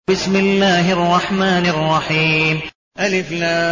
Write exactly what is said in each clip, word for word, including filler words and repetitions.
بسم الله الرحمن الرحيم. ألف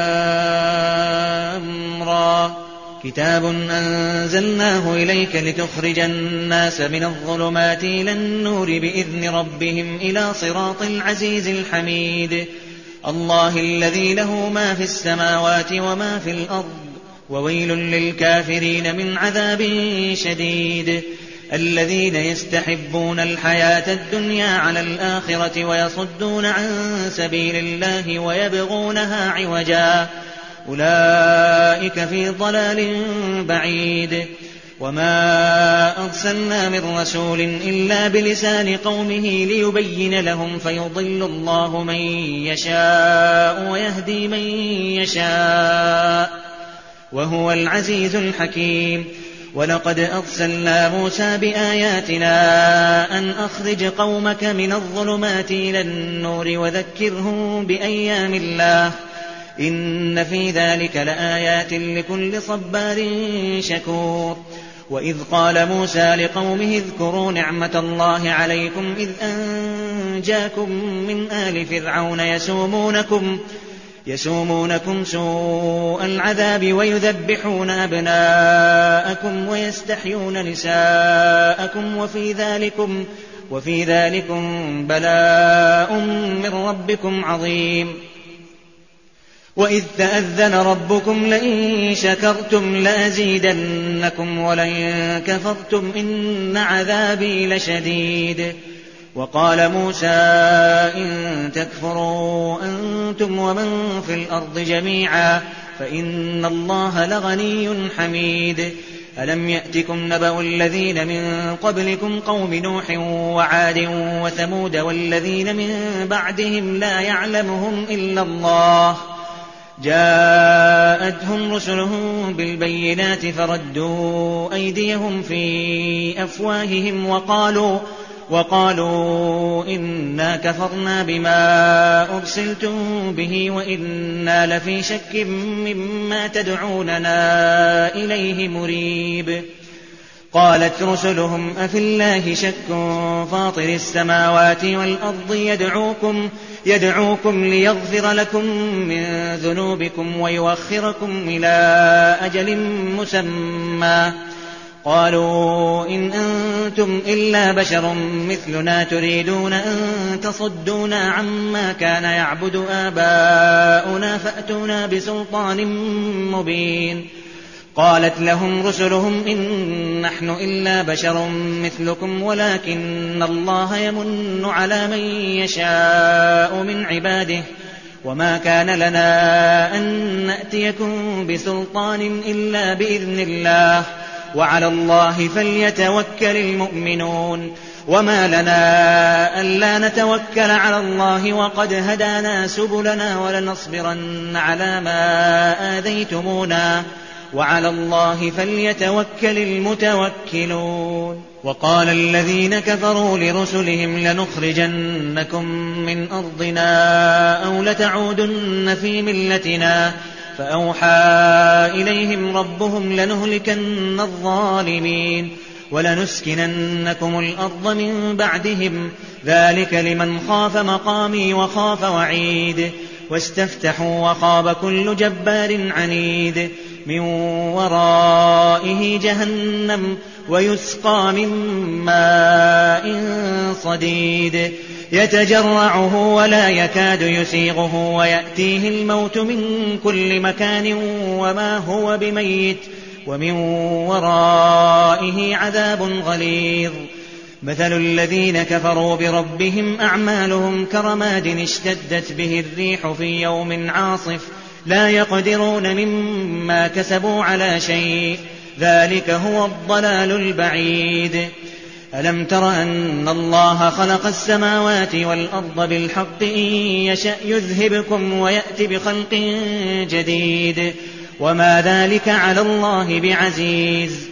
لام را. كتاب أنزلناه إليك لتخرج الناس من الظلمات إلى النور بإذن ربهم إلى صراط العزيز الحميد. الله الذي له ما في السماوات وما في الأرض وويل للكافرين من عذاب شديد. الذين يستحبون الحياة الدنيا على الآخرة ويصدون عن سبيل الله ويبغونها عوجا أولئك في ضلال بعيد. وما أرسلنا من رسول إلا بلسان قومه ليبين لهم فيضل الله من يشاء ويهدي من يشاء وهو العزيز الحكيم. ولقد أرسلنا موسى بآياتنا أن أخرج قومك من الظلمات إلى النور وذكرهم بأيام الله إن في ذلك لآيات لكل صبار شكور. وإذ قال موسى لقومه اذكروا نعمة الله عليكم إذ أنجاكم من آل فرعون يسومونكم يسومونكم سوء العذاب ويذبحون أبناءكم ويستحيون نساءكم وفي ذلكم, وفي ذلكم بلاء من ربكم عظيم. وإذ تأذن ربكم لئن شكرتم لأزيدنكم ولئن كفرتم إن عذابي لشديد. وقال موسى إن تكفروا أنتم ومن في الأرض جميعا فإن الله لغني حميد. ألم يأتكم نبأ الذين من قبلكم قوم نوح وعاد وثمود والذين من بعدهم لا يعلمهم إلا الله جاءتهم رسلهم بالبينات فردوا أيديهم في أفواههم وقالوا وقالوا إنا كفرنا بما أرسلتم به وإنا لفي شك مما تدعوننا إليه مريب. قالت رسلهم أفي الله شك فاطر السماوات والأرض يدعوكم, يدعوكم ليغفر لكم من ذنوبكم ويؤخركم إلى أجل مسمى. قالوا إن أنتم إلا بشر مثلنا تريدون أن تصدونا عما كان يعبد آباؤنا فأتونا بسلطان مبين. قالت لهم رسلهم إن نحن إلا بشر مثلكم ولكن الله يمن على من يشاء من عباده وما كان لنا أن نأتيكم بسلطان إلا بإذن الله وعلى الله فليتوكل المؤمنون. وما لنا ألا نتوكل على الله وقد هدانا سبلنا ولنصبرن على ما آذيتمونا وعلى الله فليتوكل المتوكلون. وقال الذين كفروا لرسلهم لنخرجنكم من أرضنا أو لتعودن في ملتنا فأوحى إليهم ربهم لنهلكن الظالمين ولنسكننكم الأرض من بعدهم ذلك لمن خاف مقامي وخاف وعيد. واستفتحوا وخاب كل جبار عنيد من ورائه جهنم ويسقى من ماء صديد يتجرعه ولا يكاد يسيغه ويأتيه الموت من كل مكان وما هو بميت ومن ورائه عذاب غليظ. مثل الذين كفروا بربهم أعمالهم كرماد اشتدت به الريح في يوم عاصف لا يقدرون مما كسبوا على شيء ذلك هو الضلال البعيد. ألم تر أن الله خلق السماوات والأرض بالحق إن يشأ يذهبكم ويأتي بخلق جديد وما ذلك على الله بعزيز.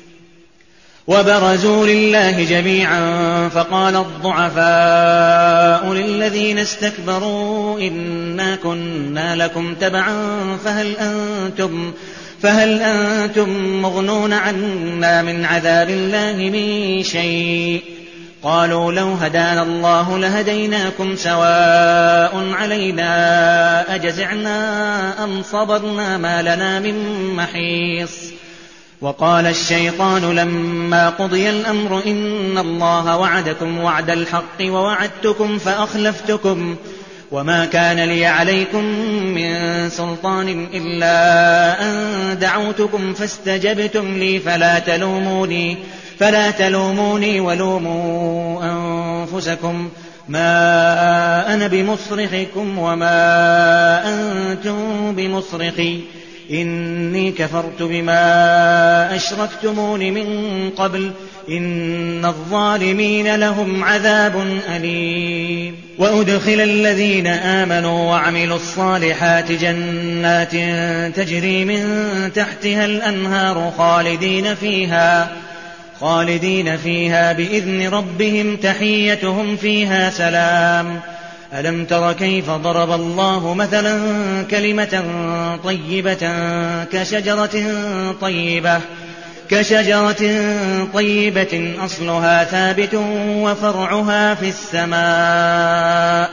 وبرزوا لله جميعا فقال الضعفاء للذين استكبروا إنا كنا لكم تبعا فهل أنتم فهل أنتم مغنون عنا من عذاب الله من شيء قالوا لو هدانا الله لهديناكم سواء علينا أجزعنا أم صبرنا ما لنا من محيص. وقال الشيطان لما قضي الأمر إن الله وعدكم وعد الحق ووعدتكم فأخلفتكم وما كان لي عليكم من سلطان إلا أن دعوتكم فاستجبتم لي فلا تلوموني فلا تلوموني ولوموا أنفسكم ما أنا بمصرخكم وما أنتم بمصرخي إني كفرت بما أشركتمون من قبل إن الظالمين لهم عذاب أليم. وأدخل الذين آمنوا وعملوا الصالحات جنات تجري من تحتها الأنهار خالدين فيها خالدين فيها بإذن ربهم تحيتهم فيها سلام. ألم تر كيف ضرب الله مثلا كلمة طيبة كشجرة طيبة كشجرة طيبة أصلها ثابت وفرعها في السماء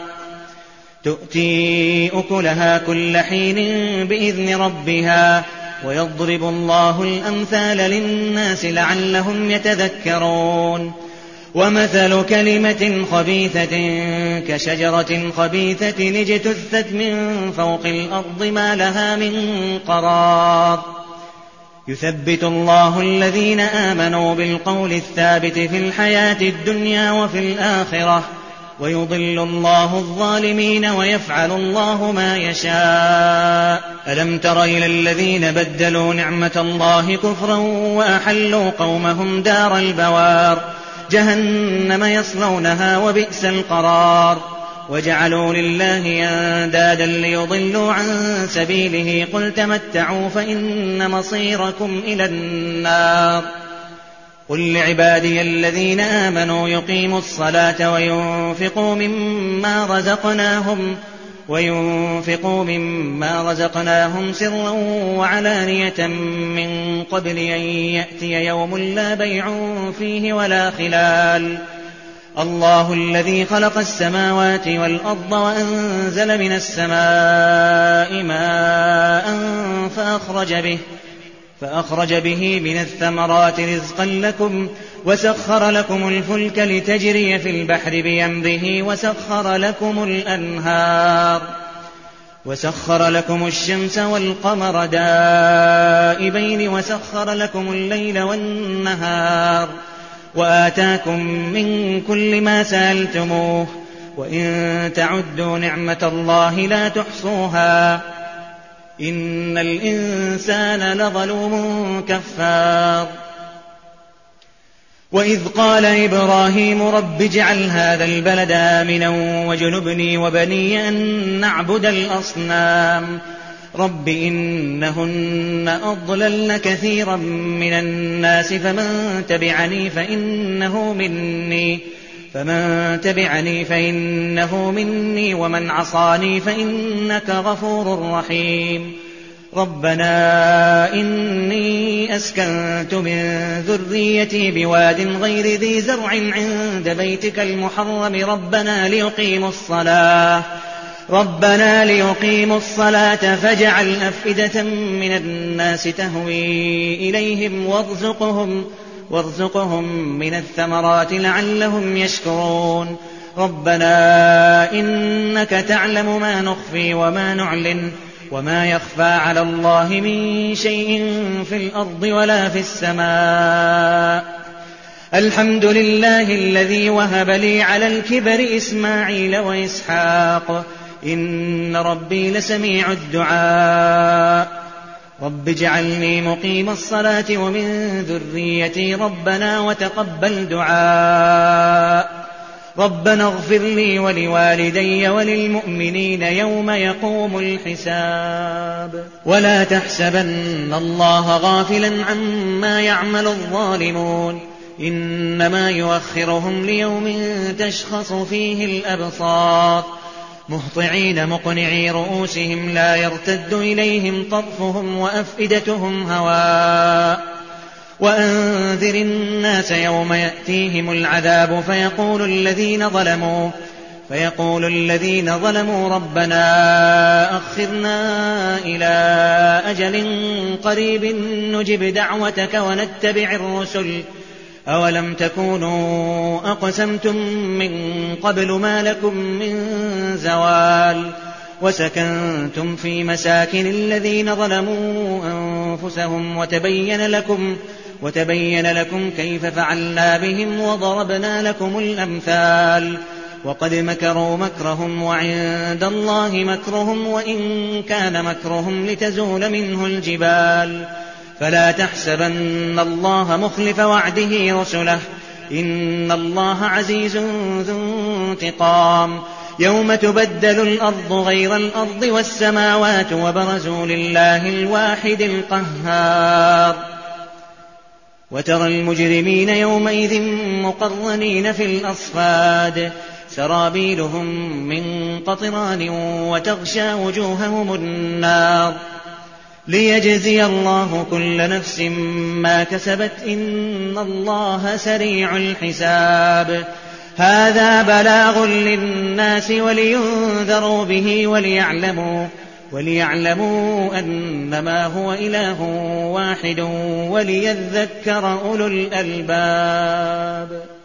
تؤتي أكلها كل حين بإذن ربها ويضرب الله الأمثال للناس لعلهم يتذكرون. ومثل كلمة خبيثة كشجرة خبيثة اجتثت من فوق الأرض ما لها من قرار يثبت الله الذين آمنوا بالقول الثابت في الحياة الدنيا وفي الآخرة ويضل الله الظالمين ويفعل الله ما يشاء. ألم تر إلى الذين بدلوا نعمة الله كفرا وأحلوا قومهم دار البوار جهنم يصلونها وبئس القرار وجعلوا لله أندادا ليضلوا عن سبيله قل تمتعوا فإن مصيركم إلى النار. قل لعبادي الذين آمنوا يقيموا الصلاة وينفقوا مما رزقناهم وينفقوا مما رزقناهم سرا وعلانية من قبل أن يأتي يوم لا بيع فيه ولا خلال. الله الذي خلق السماوات والأرض وأنزل من السماء ماء فأخرج به فأخرج به من الثمرات رزقا لكم وسخر لكم الفلك لتجري في البحر بأمره وسخر لكم الأنهار وسخر لكم الشمس والقمر دائبين وسخر لكم الليل والنهار وآتاكم من كل ما سألتموه وإن تعدوا نعمة الله لا تحصوها إن الإنسان لظلوم كفار. وإذ قال إبراهيم رب اجعل هذا البلد آمنا واجنبني وبني أن نعبد الأصنام رب إنهن أضللن كثيرا من الناس فمن تبعني فإنه مني فمن تبعني فإنه مني ومن عصاني فإنك غفور رحيم. ربنا إني أسكنت من ذريتي بواد غير ذي زرع عند بيتك المحرم ربنا ليقيموا الصلاة ربنا ليقيموا الصلاة فاجعل أفئدة من الناس تهوي إليهم وارزقهم وارزقهم من الثمرات لعلهم يشكرون. ربنا إنك تعلم ما نخفي وما نعلن وما يخفى على الله من شيء في الأرض ولا في السماء. الحمد لله الذي وهب لي على الكبر إسماعيل وإسحاق إن ربي لسميع الدعاء. رب اجعلني مقيم الصلاة ومن ذريتي ربنا وتقبل دعاء. ربنا اغفر لي ولوالدي وللمؤمنين يوم يقوم الحساب. ولا تحسبن الله غافلا عما يعمل الظالمون إنما يؤخرهم ليوم تشخص فيه الأبصار مهطعين مقنعي رؤوسهم لا يرتد إليهم طرفهم وأفئدتهم هواء وأنذر الناس يوم يأتيهم العذاب فيقول الذين ظلموا فيقول الذين ظلموا ربنا أخرنا إلى أجل قريب نجب دعوتك ونتبع الرسل أولم تكونوا أقسمتم من قبل ما لكم من زوال وسكنتم في مساكن الذين ظلموا أنفسهم وتبين لكم وتبين لكم كيف فعلنا بهم وضربنا لكم الأمثال وقد مكروا مكرهم وعند الله مكرهم وإن كان مكرهم لتزول منه الجبال فلا تحسبن الله مخلف وعده رسله إن الله عزيز ذو انتقام يوم تبدل الأرض غير الأرض والسماوات وبرزوا لله الواحد القهار وترى المجرمين يومئذ مقرنين في الأصفاد سرابيلهم من قطران وتغشى وجوههم النار ليجزي الله كل نفس ما كسبت إن الله سريع الحساب هذا بلاغ للناس ولينذروا به وليعلموا وليعلموا أنما هو إله واحد وليذكر أولو الألباب.